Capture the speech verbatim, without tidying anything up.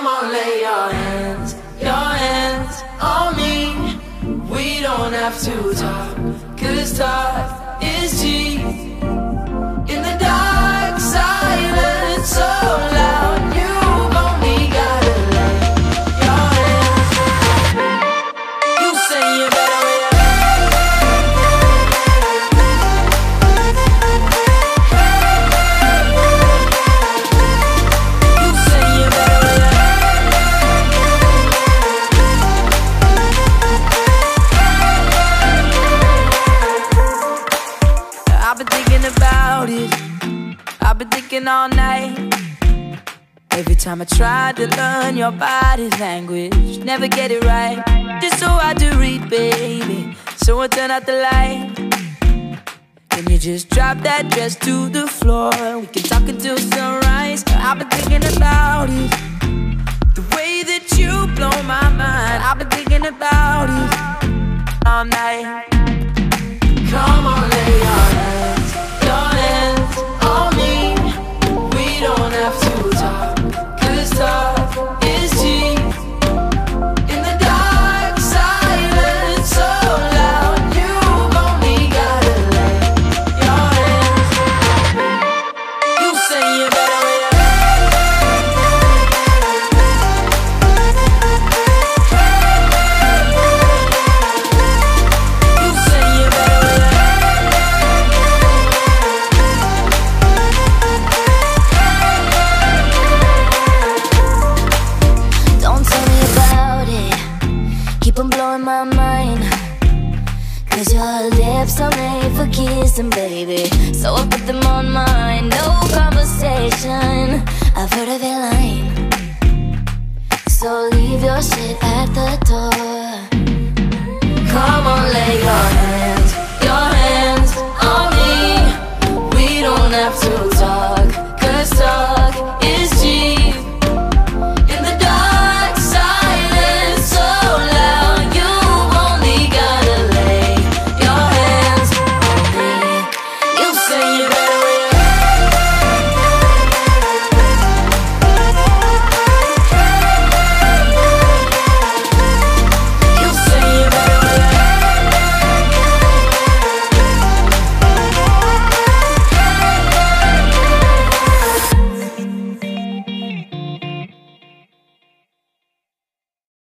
Come on, lay your hands, your hands on me. We don't have to talk, cause talk is cheap. In the dark, silence so loud, you've only gotta lay your hands. You say you better I've been thinking all night. Every time I try to learn your body language, never get it right. Just so hard to read, baby. So I turn out the light. Can you just drop that dress to the floor? We can talk until sunrise. I've been thinking about it, the way that you blow my mind. I've been thinking about it all night. Come on, lay your hands, your hands on me. We don't have to talk, cause talk is cheap. In the dark, silence so loud, you've only gotta lay your hands. You say you better You say you better keep on blowing my mind, cause your lips are made for kissing, baby. So I put them on mine, no conversation, I've heard of your line. So leave your shit